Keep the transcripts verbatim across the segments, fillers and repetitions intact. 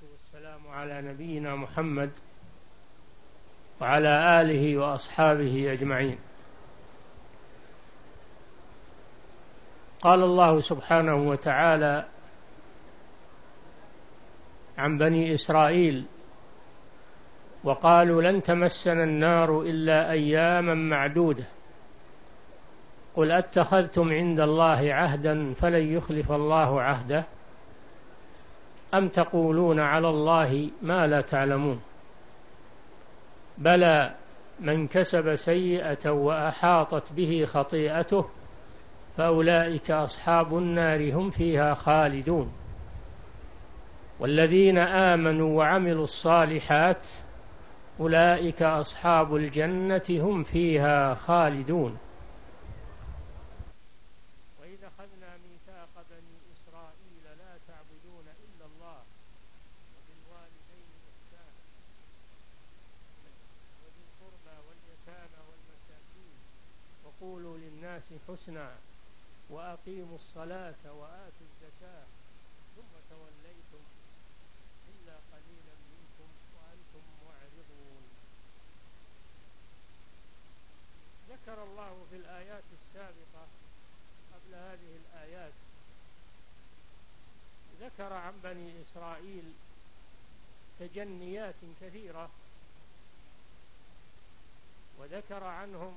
والسلام على نبينا محمد وعلى آله وأصحابه أجمعين. قال الله سبحانه وتعالى عن بني إسرائيل: وقالوا لن تمسنا النار إلا أياما معدودة قل أتخذتم عند الله عهدا فلن يخلف الله عهده أم تقولون على الله ما لا تعلمون بلى من كسب سيئة وأحاطت به خطيئته فأولئك أصحاب النار هم فيها خالدون والذين آمنوا وعملوا الصالحات أولئك أصحاب الجنة هم فيها خالدون. وإذا أخذنا ميثاق بني إسرائيل لا تعبدون إلا الله وبالوالدين إحسانا وذي القربى واليتامى والمساكين وقولوا للناس حسنا وأقيموا الصلاة وآتوا الزكاة ثم توليتم إلا قليلا منكم وأنتم معرضون. ذكر الله في الآيات السابقة قبل هذه الآيات ذكر عن بني إسرائيل تجنيات كثيرة، وذكر عنهم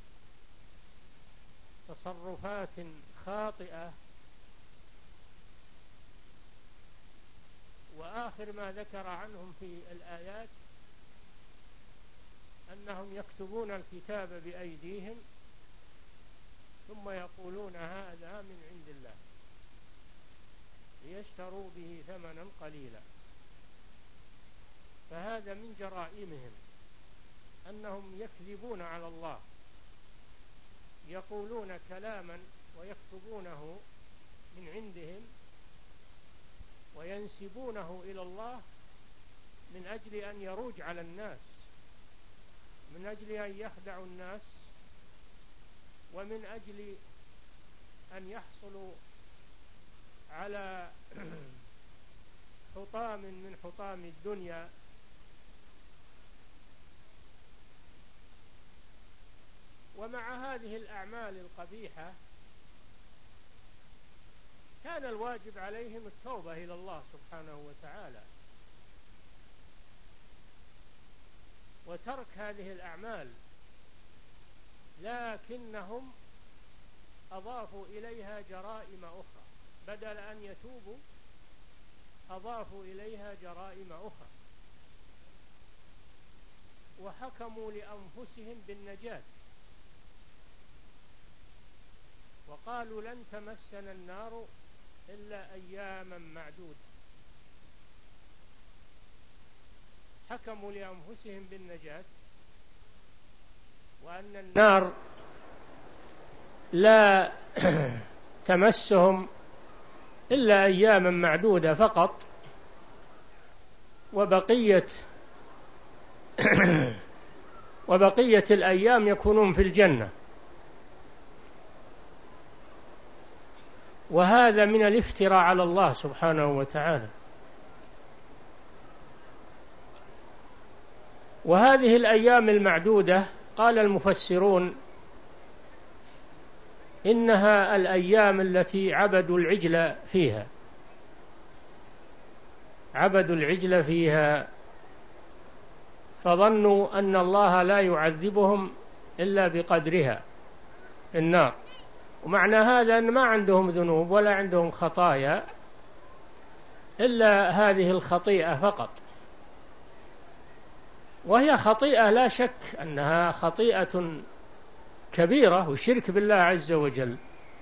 تصرفات خاطئة، وآخر ما ذكر عنهم في الآيات أنهم يكتبون الكتاب بأيديهم ثم يقولون هذا من عند الله ليشتروا به ثمنا قليلا. فهذا من جرائمهم أنهم يكذبون على الله، يقولون كلاما ويكتبونه من عندهم وينسبونه إلى الله من أجل أن يروج على الناس، من أجل أن يخدعوا الناس، ومن أجل أن يحصلوا على حطام من حطام الدنيا. ومع هذه الأعمال القبيحة كان الواجب عليهم التوبة إلى الله سبحانه وتعالى وترك هذه الأعمال، لكنهم أضافوا إليها جرائم أخرى، بدل أن يتوبوا أضافوا إليها جرائم أخرى وحكموا لأنفسهم بالنجاة وقالوا لن تمسنا النار إلا أياما معدودة. حكموا لأنفسهم بالنجاة وأن النار لا تمسهم إلا أياما معدودة فقط، وبقية وبقية الأيام يكونون في الجنة. وهذا من الافتراء على الله سبحانه وتعالى. وهذه الأيام المعدودة قال المفسرون إنها الأيام التي عبدوا العجل فيها عبدوا العجل فيها فظنوا أن الله لا يعذبهم إلا بقدرها في النار. ومعنى هذا أن ما عندهم ذنوب ولا عندهم خطايا إلا هذه الخطيئة فقط، وهي خطيئة لا شك أنها خطيئة كبيرة وشرك بالله عز وجل،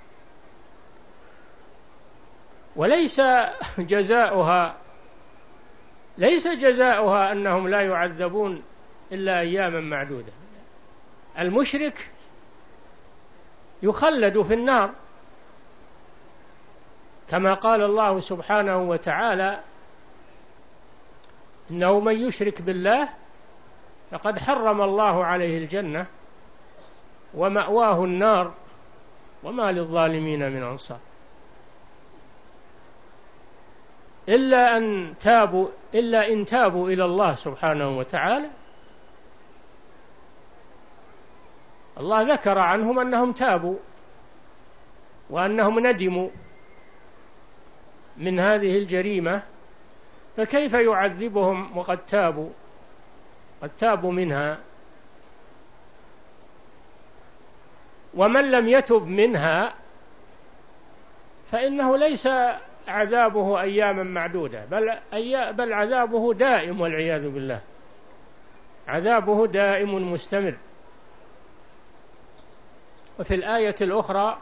وليس جزاؤها ليس جزاؤها أنهم لا يعذبون إلا أياما معدودة. المشرك يخلد في النار كما قال الله سبحانه وتعالى: إنه من يشرك بالله فقد حرم الله عليه الجنة ومأواه النار وما للظالمين من أنصار. إلا أن تابوا إلا إن تابوا إلى الله سبحانه وتعالى. الله ذكر عنهم أنهم تابوا وأنهم ندموا من هذه الجريمة، فكيف يعذبهم وقد تابوا قد تابوا منها؟ ومن لم يتب منها فإنه ليس عذابه أياما معدودة، بل, بل عذابه دائم والعياذ بالله، عذابه دائم مستمر. وفي الآية الأخرى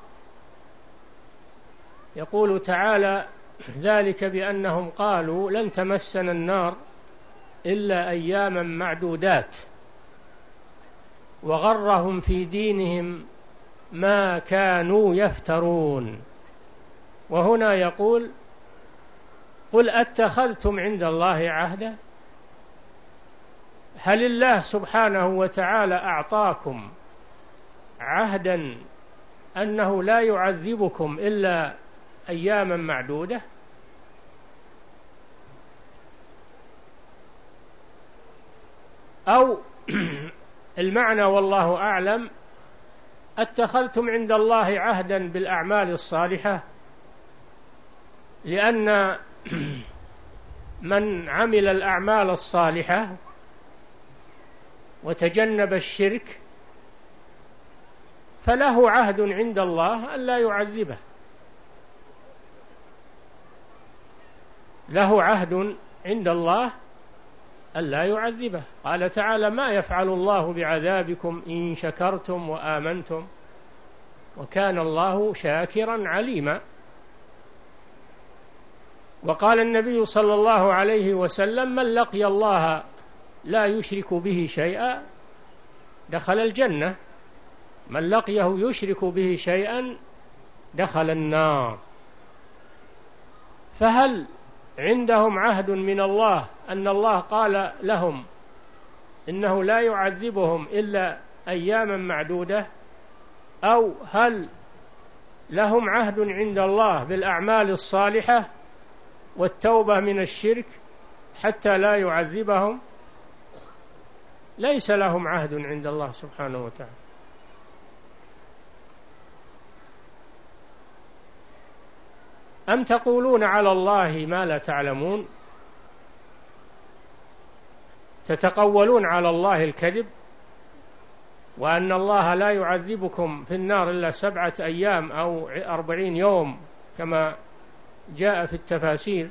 يقول تعالى: ذلك بأنهم قالوا لن تمسنا النار إلا أياما معدودات وغرهم في دينهم ما كانوا يفترون. وهنا يقول: قل أتخذتم عند الله عهدا؟ هل الله سبحانه وتعالى أعطاكم عهدا أنه لا يعذبكم إلا أياما معدودة؟ أو المعنى والله أعلم: اتخذتم عند الله عهدا بالأعمال الصالحة، لأن من عمل الأعمال الصالحة وتجنب الشرك فله عهد عند الله أن لا يعذبه، له عهد عند الله أن لا يعذبه. قال تعالى: ما يفعل الله بعذابكم إن شكرتم وآمنتم وكان الله شاكرا عليما. وقال النبي صلى الله عليه وسلم: من لقي الله لا يشرك به شيئا دخل الجنة، من لقيه يشرك به شيئا دخل النار. فهل عندهم عهد من الله أن الله قال لهم إنه لا يعذبهم إلا أياما معدودة؟ أو هل لهم عهد عند الله بالأعمال الصالحة والتوبة من الشرك حتى لا يعذبهم؟ ليس لهم عهد عند الله سبحانه وتعالى. أم تقولون على الله ما لا تعلمون؟ تتقولون على الله الكذب وأن الله لا يعذبكم في النار إلا سبعة أيام أو أربعين يوم كما جاء في التفاسير.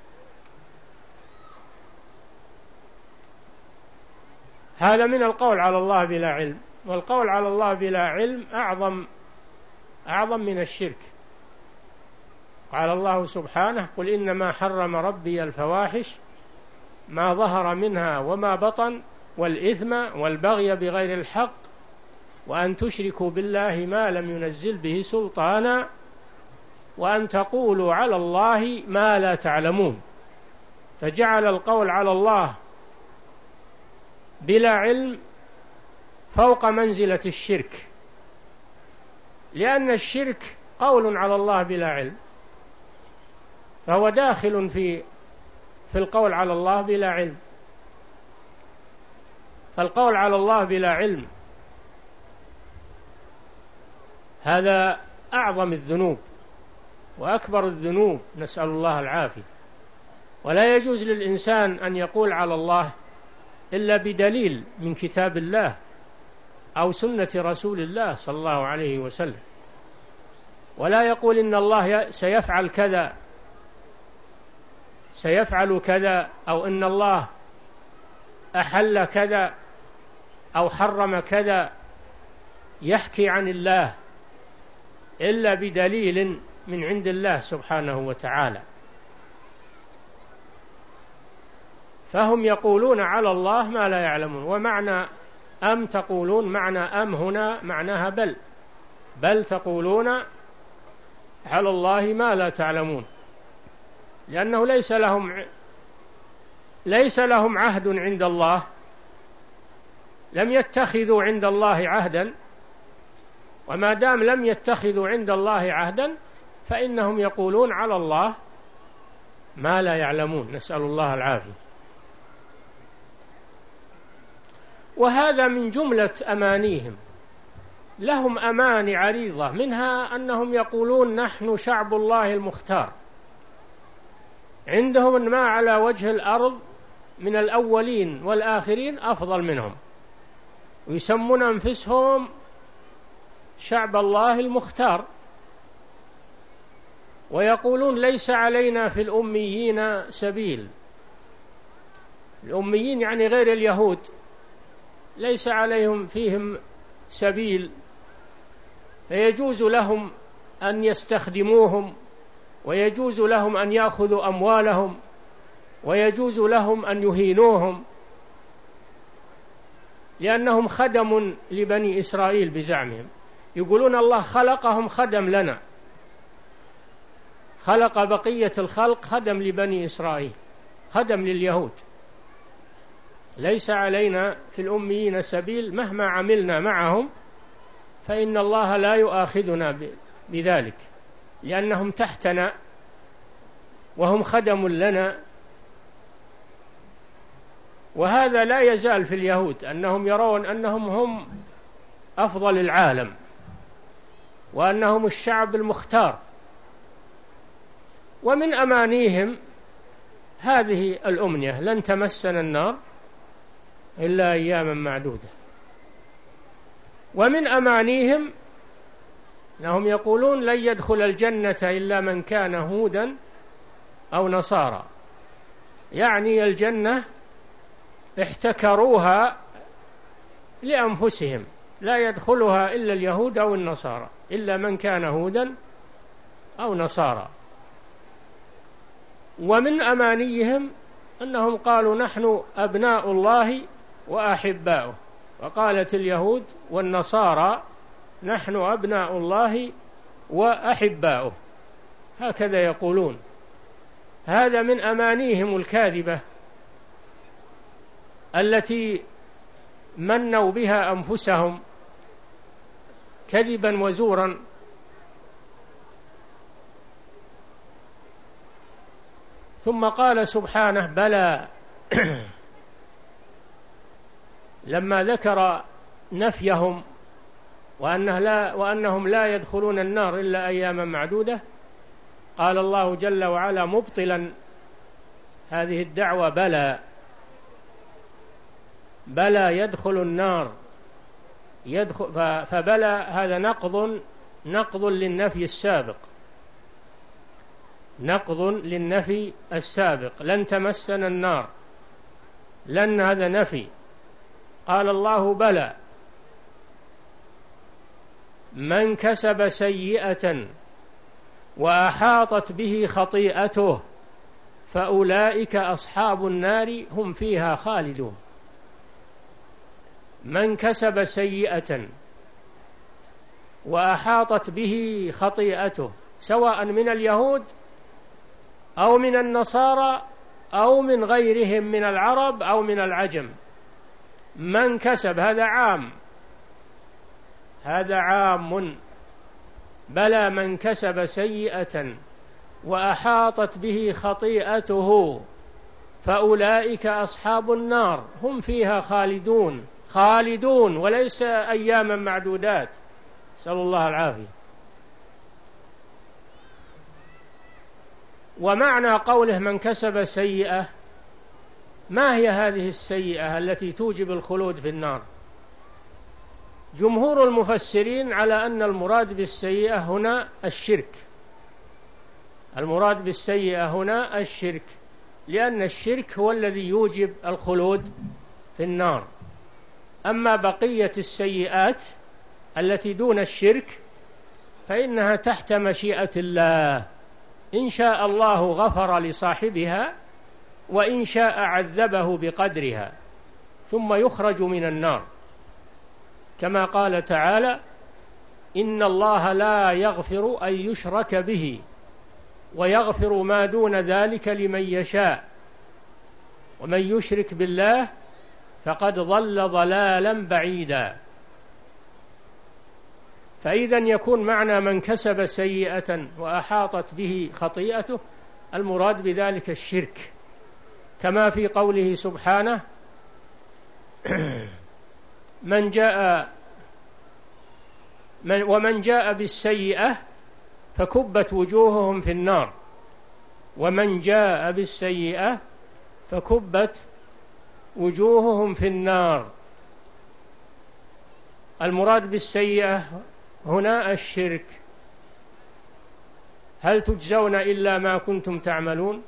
هذا من القول على الله بلا علم، والقول على الله بلا علم أعظم أعظم من الشرك. قال الله سبحانه: قل إنما حرم ربي الفواحش ما ظهر منها وما بطن والإثم والبغي بغير الحق وأن تشركوا بالله ما لم ينزل به سلطانا وأن تقولوا على الله ما لا تعلمون. فجعل القول على الله بلا علم فوق منزلة الشرك، لأن الشرك قول على الله بلا علم، فهو داخل في في القول على الله بلا علم. فالقول على الله بلا علم هذا أعظم الذنوب وأكبر الذنوب، نسأل الله العافية. ولا يجوز للإنسان أن يقول على الله إلا بدليل من كتاب الله أو سنة رسول الله صلى الله عليه وسلم، ولا يقول إن الله سيفعل كذا سيفعل كذا أو إن الله أحل كذا أو حرم كذا، يحكي عن الله إلا بدليل من عند الله سبحانه وتعالى. فهم يقولون على الله ما لا يعلمون. ومعنى أم تقولون، معنى أم هنا معناها بل بل تقولون على الله ما لا تعلمون، لأنه ليس لهم ليس لهم عهد عند الله، لم يتخذوا عند الله عهدا، وما دام لم يتخذوا عند الله عهدا فإنهم يقولون على الله ما لا يعلمون، نسأل الله العافية. وهذا من جملة أمانيهم، لهم أماني عريضة، منها أنهم يقولون نحن شعب الله المختار، عندهم ما على وجه الأرض من الأولين والآخرين أفضل منهم، ويسمون أنفسهم شعب الله المختار، ويقولون ليس علينا في الأميين سبيل. الأميين يعني غير اليهود، ليس عليهم فيهم سبيل، فيجوز لهم أن يستخدموهم، ويجوز لهم أن يأخذوا أموالهم، ويجوز لهم أن يهينوهم، لأنهم خدم لبني إسرائيل بزعمهم. يقولون الله خلقهم خدم لنا، خلق بقية الخلق خدم لبني إسرائيل، خدم لليهود. ليس علينا في الأميين سبيل، مهما عملنا معهم فإن الله لا يؤاخذنا بذلك، لأنهم تحتنا وهم خدم لنا. وهذا لا يزال في اليهود، أنهم يرون أنهم هم أفضل العالم، وأنهم الشعب المختار. ومن أمانيهم هذه الأمنية: لن تمسنا النار إلا أياما معدودة. ومن أمانيهم أنهم يقولون لن يدخل الجنة إلا من كان هودا أو نصارى، يعني الجنة احتكروها لأنفسهم، لا يدخلها إلا اليهود أو النصارى، إلا من كان هودا أو نصارى. ومن أمانيهم أنهم قالوا نحن أبناء الله وأحباؤه، وقالت اليهود والنصارى نحن أبناء الله وأحباؤه، هكذا يقولون. هذا من أمانيهم الكاذبة التي منوا بها أنفسهم كذبا وزورا. ثم قال سبحانه: بلى لما ذكر نفيهم وأنه لا وأنهم لا يدخلون النار إلا أياما معدودة، قال الله جل وعلا مبطلا هذه الدعوة: بلى بلى يدخل النار. يدخل فبلى هذا نقض نقض للنفي السابق، نقض للنفي السابق. لن تمسنا النار، لن هذا نفي. قال الله: بلى من كسب سيئة وأحاطت به خطيئته فأولئك أصحاب النار هم فيها خالدون. من كسب سيئة وأحاطت به خطيئته، سواء من اليهود أو من النصارى أو من غيرهم من العرب أو من العجم، من كسب هذا عام، هذا عام. بلى من كسب سيئة وأحاطت به خطيئته فأولئك أصحاب النار هم فيها خالدون. خالدون وليس أياما معدودات، نسأل الله العافية. ومعنى قوله من كسب سيئة، ما هي هذه السيئة التي توجب الخلود في النار؟ جمهور المفسرين على أن المراد بالسيئة هنا الشرك، المراد بالسيئة هنا الشرك، لأن الشرك هو الذي يوجب الخلود في النار. أما بقية السيئات التي دون الشرك فإنها تحت مشيئة الله، إن شاء الله غفر لصاحبها وإن شاء عذبه بقدرها ثم يخرج من النار، كما قال تعالى: إن الله لا يغفر أن يشرك به ويغفر ما دون ذلك لمن يشاء ومن يشرك بالله فقد ضل ضلالا بعيدا. فإذا يكون معنى من كسب سيئة وأحاطت به خطيئته المراد بذلك الشرك، كما في قوله سبحانه: من جاء من ومن جاء بالسيئة فكبت وجوههم في النار، ومن جاء بالسيئة فكبت وجوههم في النار. المراد بالسيئة هنا الشرك. هل تجزون إلا ما كنتم تعملون؟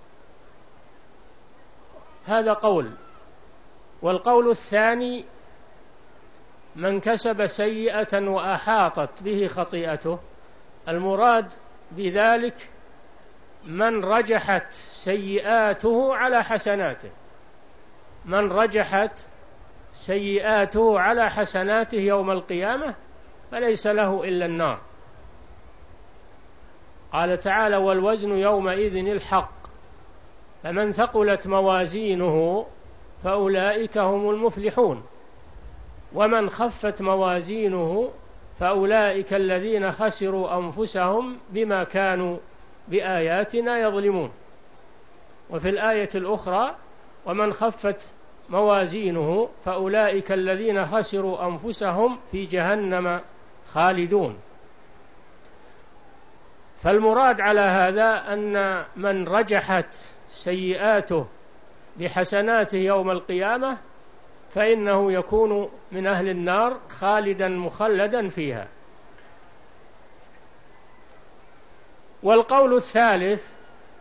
هذا قول. والقول الثاني: من كسب سيئة وأحاطت به خطيئته، المراد بذلك من رجحت سيئاته على حسناته، من رجحت سيئاته على حسناته يوم القيامة فليس له إلا النار. قال تعالى: والوزن يومئذ الحق، فمن ثقلت موازينه فأولئك هم المفلحون، ومن خفت موازينه فأولئك الذين خسروا أنفسهم بما كانوا بآياتنا يظلمون. وفي الآية الأخرى: ومن خفت موازينه فأولئك الذين خسروا أنفسهم في جهنم خالدون. فالمراد على هذا أن من رجحت سيئاته بحسناته يوم القيامة فإنه يكون من أهل النار خالدا مخلدا فيها. والقول الثالث: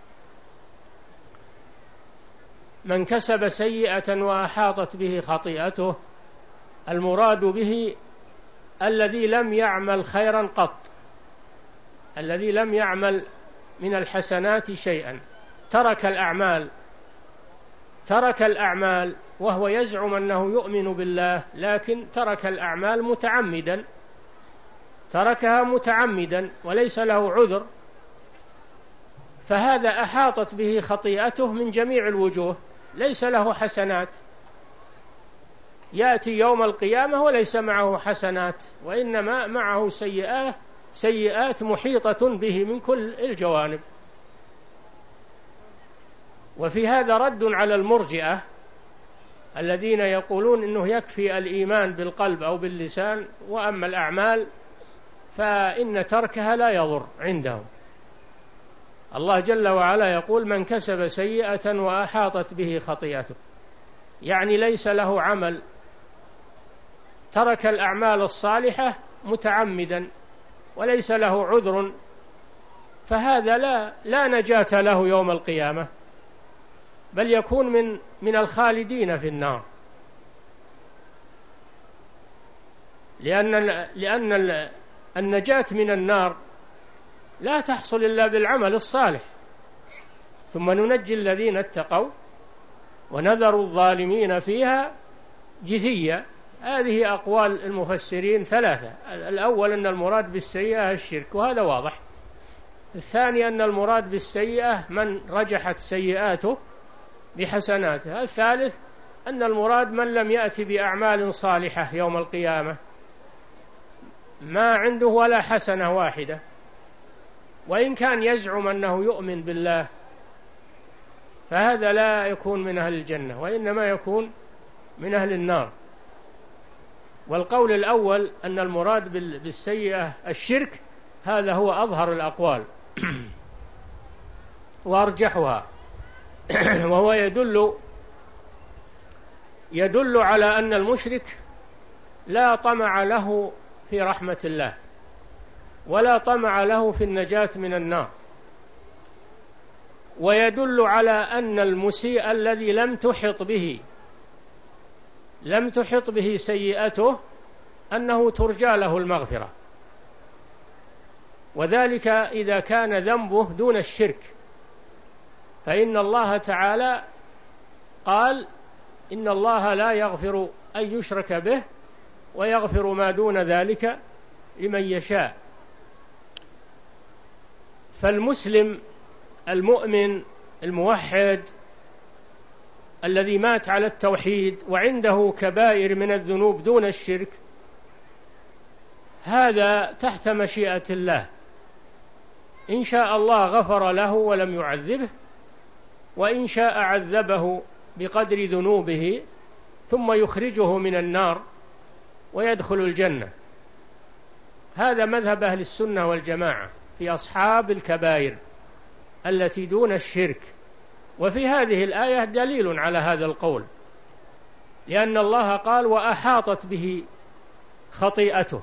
من كسب سيئة وأحاطت به خطيئته، المراد به الذي لم يعمل خيرا قط، الذي لم يعمل من الحسنات شيئا، ترك الأعمال ترك الأعمال وهو يزعم أنه يؤمن بالله، لكن ترك الأعمال متعمدا، تركها متعمدا وليس له عذر، فهذا أحاطت به خطيئته من جميع الوجوه، ليس له حسنات، يأتي يوم القيامة وليس معه حسنات، وإنما معه سيئات سيئات محيطة به من كل الجوانب. وفي هذا رد على المرجئة الذين يقولون إنه يكفي الإيمان بالقلب أو باللسان، وأما الأعمال فإن تركها لا يضر عندهم. الله جل وعلا يقول: من كسب سيئة وأحاطت به خطيئته، يعني ليس له عمل، ترك الأعمال الصالحة متعمدا وليس له عذر، فهذا لا لا نجاة له يوم القيامة، بل يكون من من الخالدين في النار، لأن لأن النجاة من النار لا تحصل إلا بالعمل الصالح. ثم ننجي الذين اتقوا ونذر الظالمين فيها جثيا. هذه أقوال المفسرين ثلاثة: الأول أن المراد بالسيئة الشرك، وهذا واضح. الثاني أن المراد بالسيئة من رجحت سيئاته بحسناته. الثالث أن المراد من لم يأتي بأعمال صالحة يوم القيامة، ما عنده ولا حسنة واحدة، وإن كان يزعم أنه يؤمن بالله فهذا لا يكون من أهل الجنة، وإنما يكون من أهل النار. والقول الأول أن المراد بالسيئة الشرك، هذا هو أظهر الأقوال وأرجحها، وهو يدل يدل على أن المشرك لا طمع له في رحمة الله، ولا طمع له في النجاة من النار، ويدل على أن المسيء الذي لم تحط به لم تحط به سيئته أنه ترجى له المغفرة، وذلك إذا كان ذنبه دون الشرك، فإن الله تعالى قال: إن الله لا يغفر أن يشرك به ويغفر ما دون ذلك لمن يشاء. فالمسلم المؤمن الموحد الذي مات على التوحيد وعنده كبائر من الذنوب دون الشرك، هذا تحت مشيئة الله، إن شاء الله غفر له ولم يعذبه، وإن شاء عذبه بقدر ذنوبه ثم يخرجه من النار ويدخل الجنة. هذا مذهب أهل السنة والجماعة في أصحاب الكبائر التي دون الشرك. وفي هذه الآية دليل على هذا القول، لأن الله قال وأحاطت به خطيئته.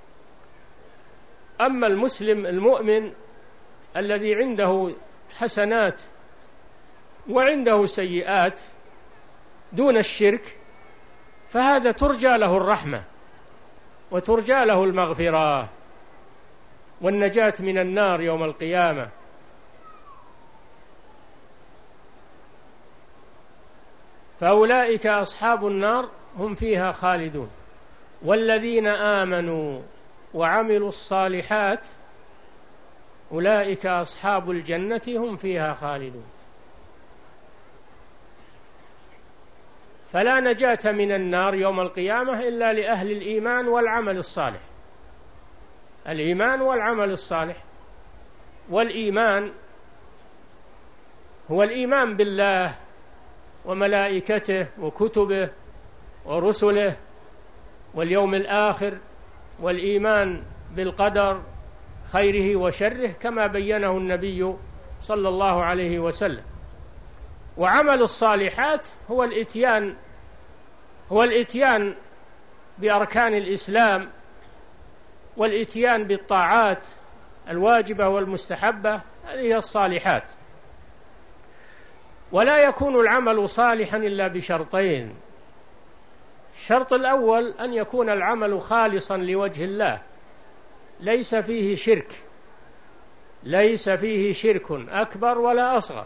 أما المسلم المؤمن الذي عنده حسنات وعنده سيئات دون الشرك، فهذا ترجى له الرحمة وترجى له المغفرة والنجاة من النار يوم القيامة. فأولئك أصحاب النار هم فيها خالدون. والذين آمنوا وعملوا الصالحات أولئك أصحاب الجنة هم فيها خالدون. فلا نجاة من النار يوم القيامة إلا لأهل الإيمان والعمل الصالح. الإيمان والعمل الصالح. والإيمان هو الإيمان بالله وملائكته وكتبه ورسله واليوم الآخر، والإيمان بالقدر خيره وشره كما بينه النبي صلى الله عليه وسلم. وعمل الصالحات هو الإتيان هو الإتيان بأركان الإسلام والإتيان بالطاعات الواجبة والمستحبة، هذه هي الصالحات. ولا يكون العمل صالحا إلا بشرطين. الشرط الأول أن يكون العمل خالصا لوجه الله، ليس فيه شرك ليس فيه شرك أكبر ولا أصغر.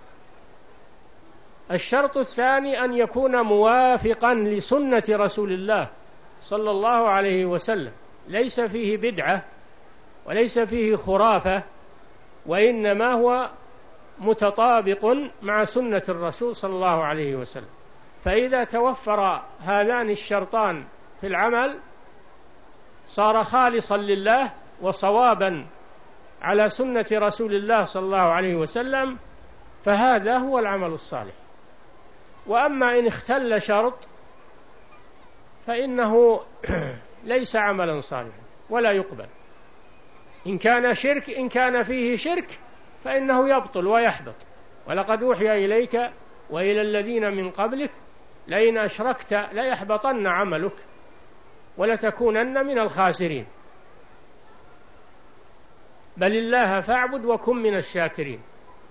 الشرط الثاني أن يكون موافقا لسنة رسول الله صلى الله عليه وسلم، ليس فيه بدعة وليس فيه خرافة، وإنما هو متطابق مع سنة الرسول صلى الله عليه وسلم. فإذا توفر هذان الشرطان في العمل صار خالصا لله وصوابا على سنة رسول الله صلى الله عليه وسلم، فهذا هو العمل الصالح. وأما إن اختل شرط فإنه ليس عملا صالحا ولا يقبل. إن كان شرك إن كان فيه شرك فإنه يبطل ويحبط. ولقد أوحي إليك وإلى الذين من قبلك لئن أشركت ليحبطن عملك ولتكونن من الخاسرين بل الله فاعبد وكن من الشاكرين.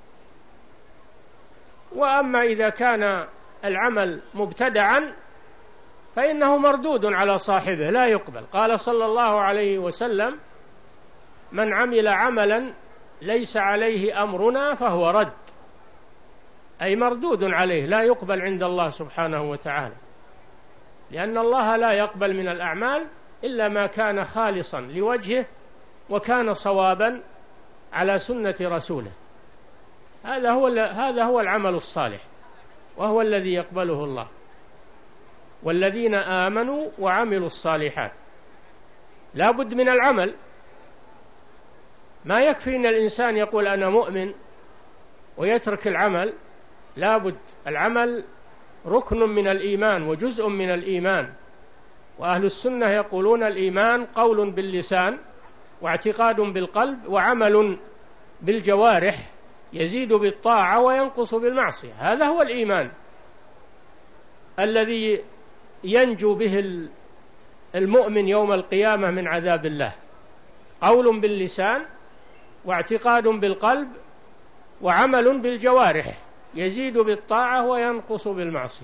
وأما إذا كان العمل مبتدعا فإنه مردود على صاحبه لا يقبل. قال صلى الله عليه وسلم من عمل عملا ليس عليه أمرنا فهو رد، أي مردود عليه لا يقبل عند الله سبحانه وتعالى، لأن الله لا يقبل من الأعمال إلا ما كان خالصا لوجهه وكان صوابا على سنة رسوله. هذا هو هذا هو العمل الصالح، وهو الذي يقبله الله. والذين آمنوا وعملوا الصالحات، لا بد من العمل. ما يكفي أن الإنسان يقول أنا مؤمن ويترك العمل، لا بد. العمل ركن من الإيمان وجزء من الإيمان. وأهل السنة يقولون الإيمان قول باللسان واعتقاد بالقلب وعمل بالجوارح، يزيد بالطاعة وينقص بالمعصية. هذا هو الإيمان الذي ينجو به المؤمن يوم القيامة من عذاب الله. قول باللسان واعتقاد بالقلب وعمل بالجوارح، يزيد بالطاعة وينقص بالمعصية.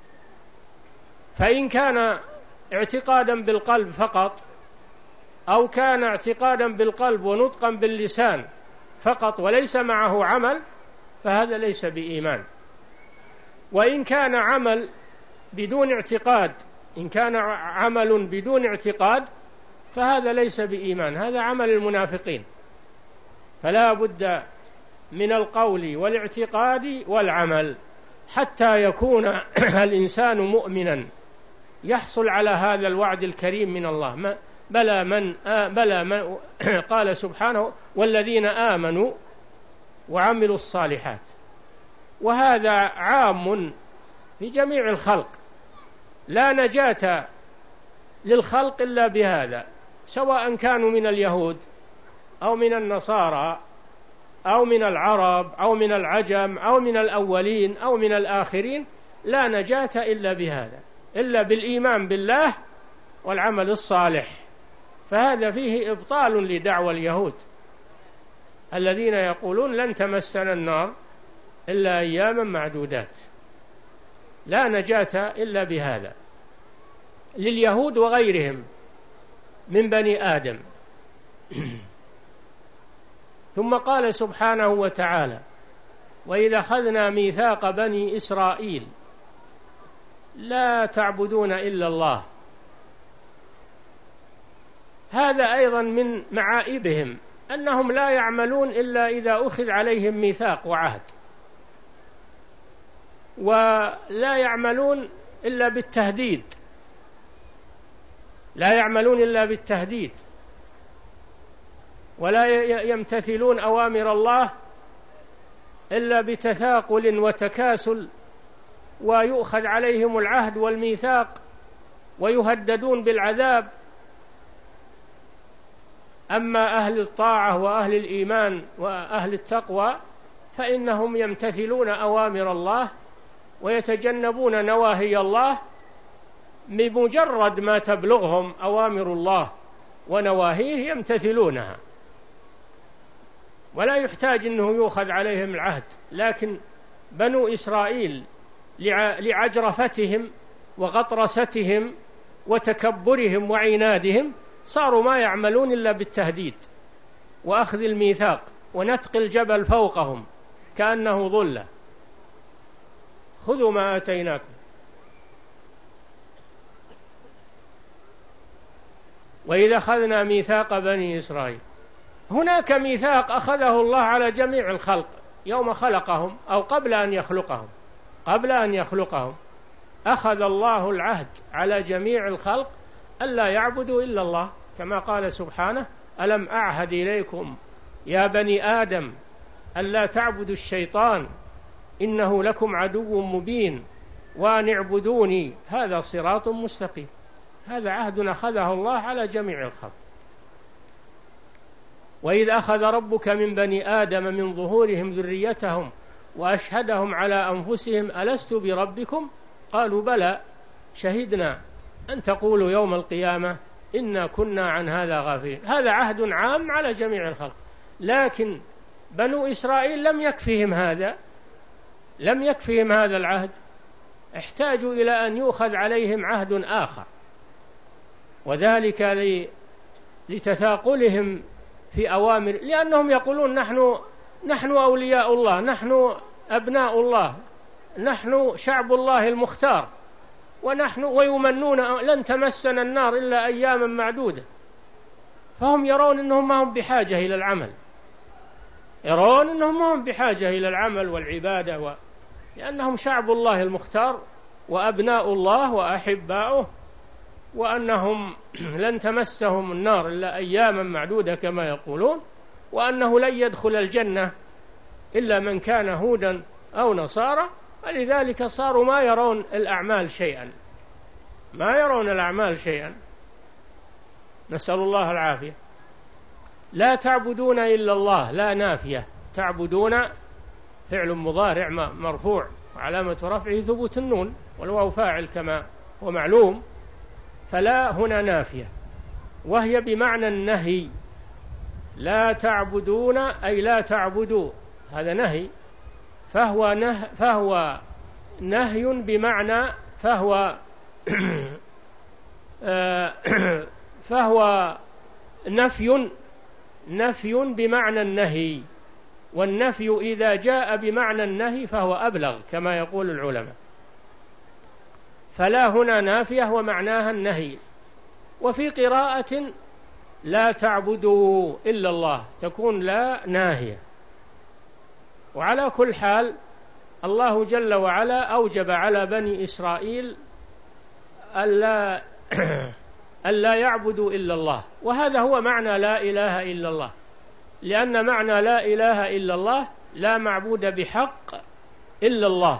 فإن كان اعتقادا بالقلب فقط، أو كان اعتقادا بالقلب ونطقا باللسان فقط وليس معه عمل، فهذا ليس بإيمان. وإن كان عمل بدون اعتقاد إن كان عمل بدون اعتقاد فهذا ليس بإيمان، هذا عمل المنافقين. فلا بد من القول والاعتقاد والعمل حتى يكون الإنسان مؤمنا، يحصل على هذا الوعد الكريم من الله. بلى من, آ بلى من قال سبحانه والذين آمنوا وعملوا الصالحات، وهذا عام في جميع الخلق، لا نجاة للخلق إلا بهذا، سواء كانوا من اليهود أو من النصارى أو من العرب أو من العجم أو من الأولين أو من الآخرين، لا نجاة إلا بهذا، إلا بالإيمان بالله والعمل الصالح. فهذا فيه إبطال لدعوى اليهود الذين يقولون لن تمسنا النار إلا أياما معدودات، لا نجاة إلا بهذا لليهود وغيرهم من بني آدم. ثم قال سبحانه وتعالى وإذا أخذنا ميثاق بني إسرائيل لا تعبدون إلا الله. هذا أيضا من معائبهم أنهم لا يعملون إلا إذا أخذ عليهم ميثاق وعهد، ولا يعملون إلا بالتهديد، لا يعملون إلا بالتهديد، ولا يمتثلون أوامر الله إلا بتثاقل وتكاسل، ويؤخذ عليهم العهد والميثاق ويهددون بالعذاب. أما أهل الطاعة وأهل الإيمان وأهل التقوى فإنهم يمتثلون أوامر الله ويتجنبون نواهي الله بمجرد ما تبلغهم أوامر الله ونواهيه يمتثلونها، ولا يحتاج أنه يؤخذ عليهم العهد. لكن بنو إسرائيل لعجرفتهم وغطرستهم وتكبرهم وعنادهم صاروا ما يعملون إلا بالتهديد وأخذ الميثاق ونتق الجبل فوقهم كأنه ظلة، خذوا ما آتيناكم. وإذا أخذنا ميثاق بني إسرائيل، هناك ميثاق أخذه الله على جميع الخلق يوم خلقهم أو قبل أن يخلقهم، قبل أن يخلقهم أخذ الله العهد على جميع الخلق ألا يعبدوا إلا الله، كما قال سبحانه ألم أعهد إليكم يا بني آدم ألا تعبدوا الشيطان إنه لكم عدو مبين وأن اعبدوني هذا صراط مستقيم. هذا عهد أخذه الله على جميع الخلق. وإذ أخذ ربك من بني آدم من ظهورهم ذريتهم وأشهدهم على أنفسهم ألست بربكم قالوا بلى شهدنا أن تقولوا يوم القيامة إنا كنا عن هذا غافلين. هذا عهد عام على جميع الخلق، لكن بنو إسرائيل لم يكفهم هذا، لم يكفهم هذا العهد، احتاجوا إلى أن يؤخذ عليهم عهد آخر، وذلك لتثاقلهم في أوامر، لأنهم يقولون نحن نحن أولياء الله، نحن أبناء الله، نحن شعب الله المختار، ونحن ويمنون لن تمسنا النار إلا أياما معدودة. فهم يرون أنهم ما هم بحاجة إلى العمل، يرون أنهم ما هم بحاجة إلى العمل والعبادة و... لأنهم شعب الله المختار وأبناء الله وأحباؤه، وأنهم لن تمسهم النار إلا أياما معدودة كما يقولون، وأنه لن يدخل الجنة إلا من كان هودا أو نصارى. ولذلك صاروا ما يرون الأعمال شيئا، ما يرون الأعمال شيئا، نسأل الله العافية. لا تعبدون إلا الله، لا نافية، تعبدون فعل مضارع مرفوع وعلامة رفعه ثبوت النون والواو فاعل كما هو معلوم، فلا هنا نافية وهي بمعنى النهي. لا تعبدون أي لا تعبدوا، هذا نهي، فهو نه فهو نهي بمعنى فهو فهو نفي نفي بمعنى النهي، والنفي إذا جاء بمعنى النهي فهو أبلغ كما يقول العلماء. فلا هنا نافية ومعناها النهي. وفي قراءة لا تعبدوا إلا الله تكون لا ناهية. وعلى كل حال الله جل وعلا أوجب على بني إسرائيل ألا أن لا يعبدوا إلا الله، وهذا هو معنى لا إله إلا الله، لأن معنى لا إله إلا الله لا معبود بحق إلا الله،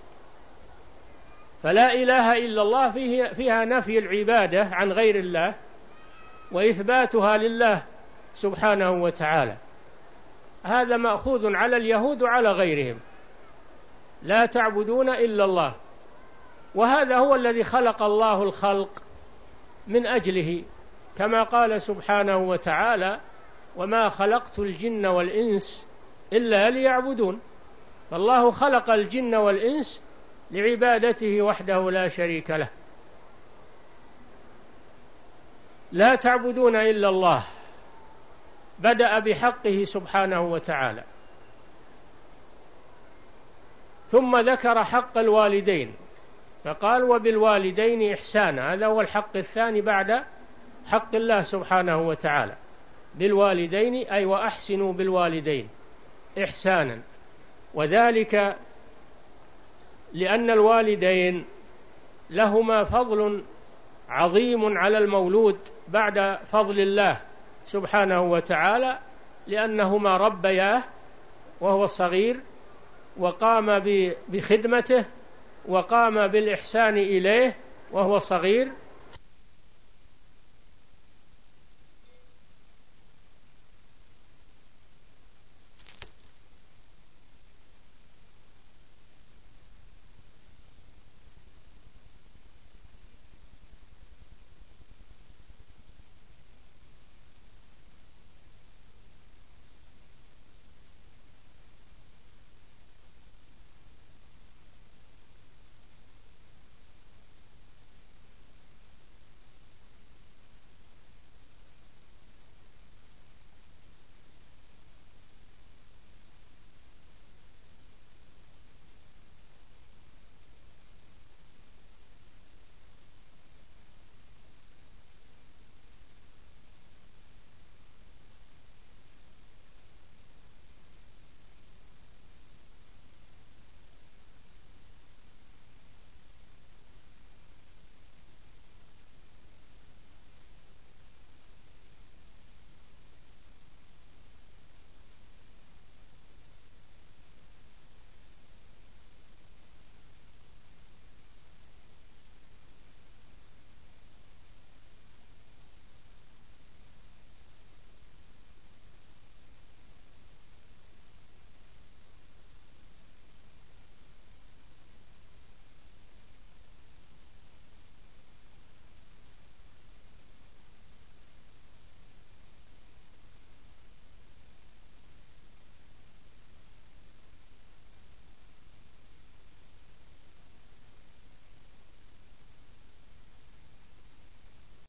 فلا إله إلا الله فيه فيها نفي العبادة عن غير الله وإثباتها لله سبحانه وتعالى. هذا مأخوذ على اليهود وعلى غيرهم، لا تعبدون إلا الله، وهذا هو الذي خلق الله الخلق من أجله، كما قال سبحانه وتعالى: وما خلقت الجن والإنس إلا ليعبدون. فالله خلق الجن والإنس لعبادته وحده لا شريك له. لا تعبدون إلا الله بدأ بحقه سبحانه وتعالى، ثم ذكر حق الوالدين فقال: وبالوالدين إحسانا. هذا هو الحق الثاني بعد حق الله سبحانه وتعالى، بالوالدين أي وأحسنوا بالوالدين إحسانا، وذلك لأن الوالدين لهما فضل عظيم على المولود بعد فضل الله سبحانه وتعالى، لأنهما ربياه وهو صغير وقام بخدمته وقام بالإحسان إليه وهو صغير،